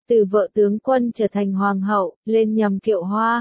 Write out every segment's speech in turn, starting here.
từ vợ tướng quân trở thành hoàng hậu, lên nhầm kiệu hoa.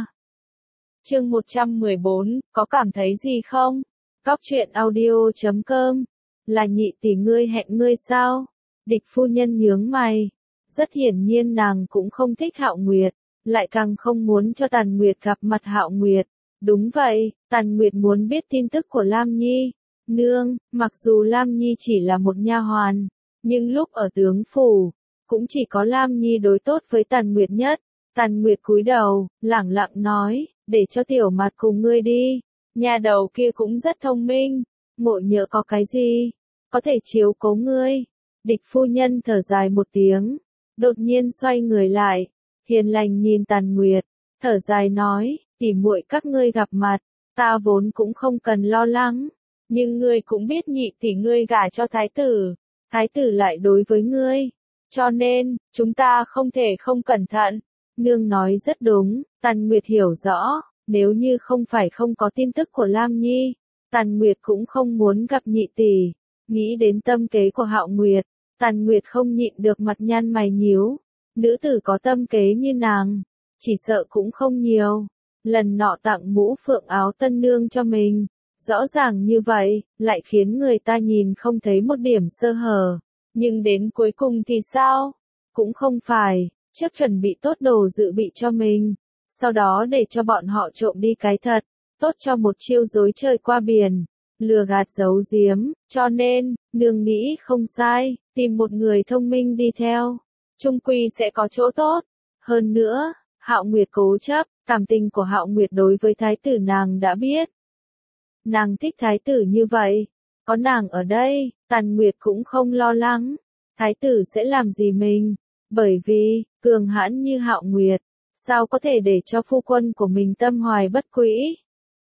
Chương 114, có cảm thấy gì không? Góc truyện audio.com. Là nhị tỷ ngươi hẹn ngươi sao? Địch phu nhân nhướng mày. Rất hiển nhiên nàng cũng không thích Hạo Nguyệt, lại càng không muốn cho Tàn Nguyệt gặp mặt Hạo Nguyệt. Đúng vậy, Tàn Nguyệt muốn biết tin tức của Lam Nhi. Nương, mặc dù Lam Nhi chỉ là một nha hoàn, nhưng lúc ở tướng phủ, cũng chỉ có Lam Nhi đối tốt với Tàn Nguyệt nhất. Tàn Nguyệt cúi đầu, lẳng lặng nói, để cho tiểu mặt cùng ngươi đi. Nhà đầu kia cũng rất thông minh, ngộ nhỡ có cái gì, có thể chiếu cố ngươi. Địch phu nhân thở dài một tiếng, đột nhiên xoay người lại, hiền lành nhìn Tàn Nguyệt, thở dài nói, tỉ muội các ngươi gặp mặt, ta vốn cũng không cần lo lắng, nhưng ngươi cũng biết nhị tỷ ngươi gả cho thái tử lại đối với ngươi, cho nên, chúng ta không thể không cẩn thận. Nương nói rất đúng, Tàn Nguyệt hiểu rõ, nếu như không phải không có tin tức của Lam Nhi, Tàn Nguyệt cũng không muốn gặp nhị tỷ. Nghĩ đến tâm kế của Hạo Nguyệt, Tàn Nguyệt không nhịn được mặt nhăn mày nhíu. Nữ tử có tâm kế như nàng, chỉ sợ cũng không nhiều. Lần nọ tặng mũ phượng áo tân nương cho mình, rõ ràng như vậy, lại khiến người ta nhìn không thấy một điểm sơ hở. Nhưng đến cuối cùng thì sao? Cũng không phải, trước chuẩn bị tốt đồ dự bị cho mình, sau đó để cho bọn họ trộm đi cái thật, tốt cho một chiêu dối trời qua biển, lừa gạt giấu giếm, cho nên, nương nghĩ không sai, tìm một người thông minh đi theo, chung quy sẽ có chỗ tốt. Hơn nữa, Hạo Nguyệt cố chấp, cảm tình của Hạo Nguyệt đối với thái tử nàng đã biết. Nàng thích thái tử như vậy, có nàng ở đây, Tàn Nguyệt cũng không lo lắng, thái tử sẽ làm gì mình, bởi vì, cường hãn như Hạo Nguyệt, sao có thể để cho phu quân của mình tâm hoài bất quỹ.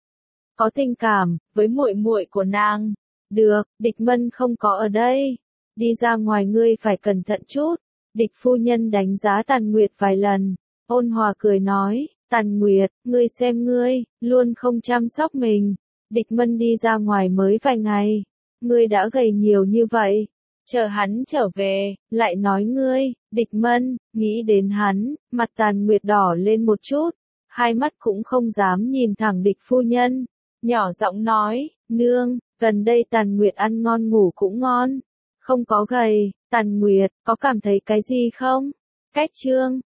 Có tình cảm, với muội muội của nàng. Được, Địch Mân không có ở đây. Đi ra ngoài ngươi phải cẩn thận chút. Địch phu nhân đánh giá Tàn Nguyệt vài lần. Ôn hòa cười nói, Tàn Nguyệt, ngươi xem ngươi, luôn không chăm sóc mình. Địch Mân đi ra ngoài mới vài ngày. Ngươi đã gầy nhiều như vậy. Chờ hắn trở về, lại nói ngươi, Địch Mân, nghĩ đến hắn, mặt Tàn Nguyệt đỏ lên một chút. Hai mắt cũng không dám nhìn thẳng địch phu nhân. Nhỏ giọng nói, nương, gần đây Tàn Nguyệt ăn ngon ngủ cũng ngon. Không có gầy, Tàn Nguyệt, có cảm thấy cái gì không? Cách chương,